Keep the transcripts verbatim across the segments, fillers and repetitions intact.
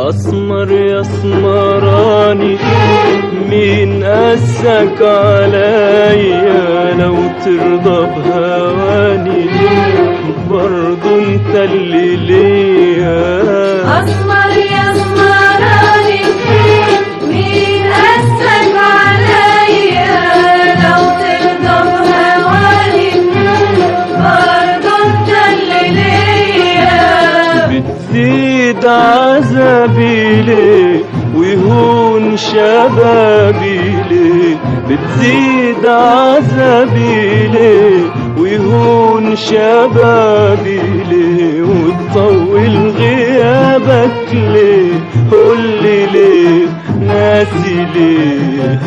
أسمر يا اسمراني مين قاسك عليا لو ترضى بهواني برضو انت اللي ليا. أسمر يا اسمراني مين قاسك عليا لو ترضى بهواني برضو انت اللي ليا. بتزيد عذابي ليه ويهون شبابي ليه بتزيد عذابي ليه ويهون شبابي ليه وتطول غيابك ليه قولي ليه ناسي ليه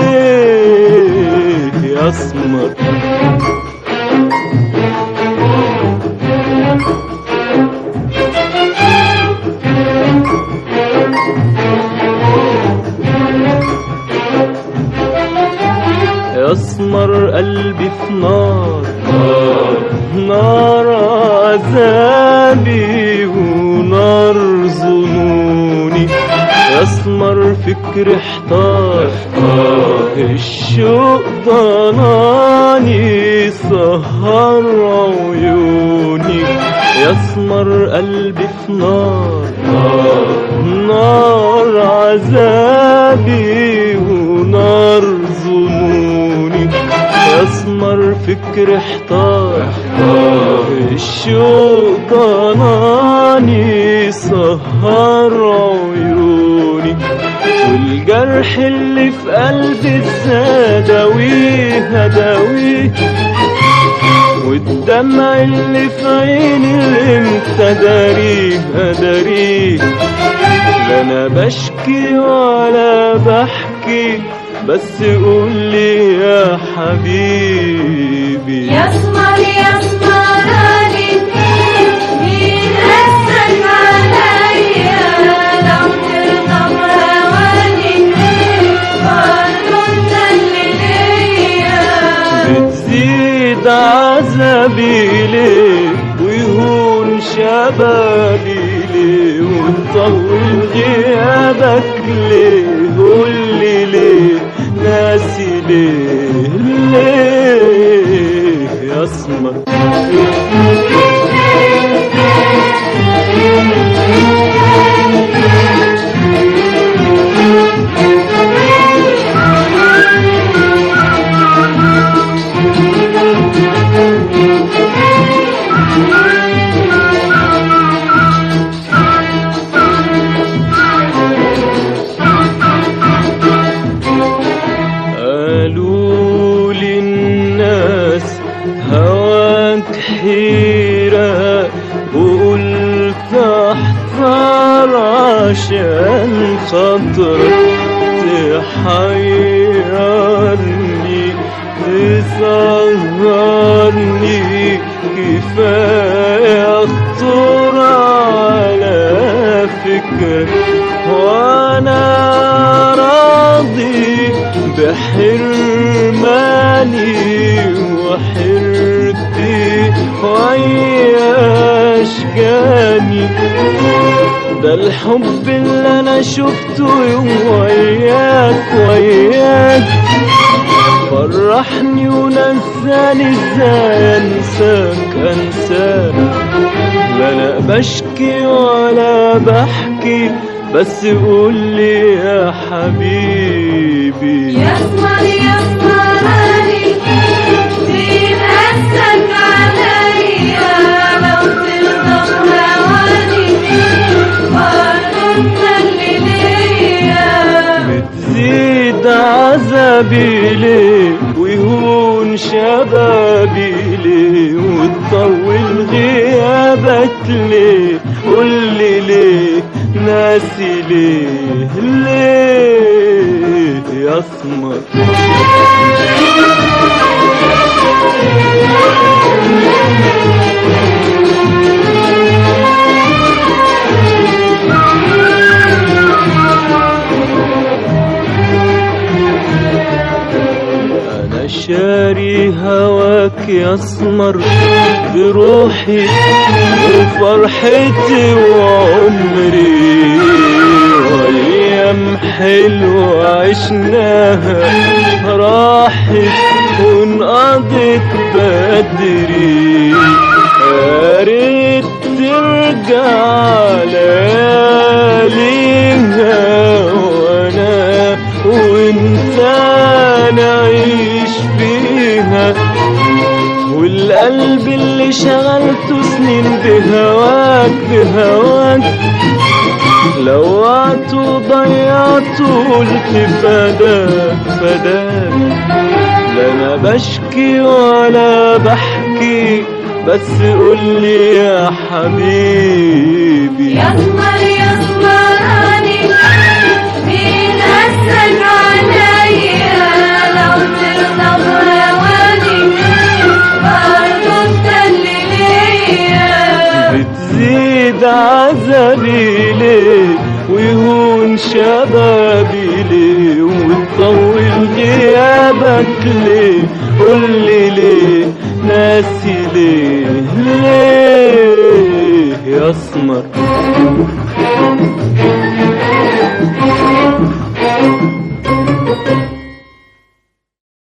ليه يا اسمر. يا اسمر قلبي في نار نار عذابي ونار ظنوني. يا اسمر فكر احتار الشوق ضناني سهر عيوني. يا اسمر قلبي في نار نار عذابي ونار ظنوني. يا اسمر فكر احتار الشوق ضناني سهر عيوني. والجرح اللي في قلبي ازاي اداويه اداويه والدمع اللي في عيني امتى داريه اداريه. لا انا بشكي ولا بحكي بس قولي يا حبيبي. يا اسمر يا اسمراني مين قاسك عليا لو ترضى بهواني برضو انت اللي ليا. بتزيد عذابي ليه ويهون شبابي ليه وتطول غيابك ليه قولي ليه ناسي ليه ليه يا اسمر. قالوا لي الناس هواك حيرة وقلت احذر عشان خاطرك تحيرني تسهرني كفاية خطر على فكرك وانا راضي بحرماني وحرتي ويا اشجاني. ده الحب اللي انا شفته يوم وياك وياك فرحني ونساني ازاي انساك انساك. لا انا بشكي ولا بحكي بس قولي يا حبيبي. يا اسمر يا اسمراني مين قاسك عليا لو ترضى بهواني برضو انت اللي ليا. بتزيد عذابي ليه ويهون شبابي ليه وتطول غيابك ليه قولي ليه ناسي ليه ليه يا اسمر. انا شاري هواك هواك يسمر بروحي وفرحتي وعمري، وأيام حلوة عشناها راحت وانقضت بدري. يا ريت ترجع لياليها وانا وانت نعيش فيها، والقلب اللي شغلته سنين بهواك بهواك لو وقت وضيعته قلت فداك فداك. لا انا بشكي ولا بحكي بس قولي يا حبيبي. يسمر يسمراني مين قاسك عليا، لو ترضى بهواني برضه انت اللي ليا. بتزيد عذابي ليه ويهون شبابي ليه وتطول غيابك ليه، قولي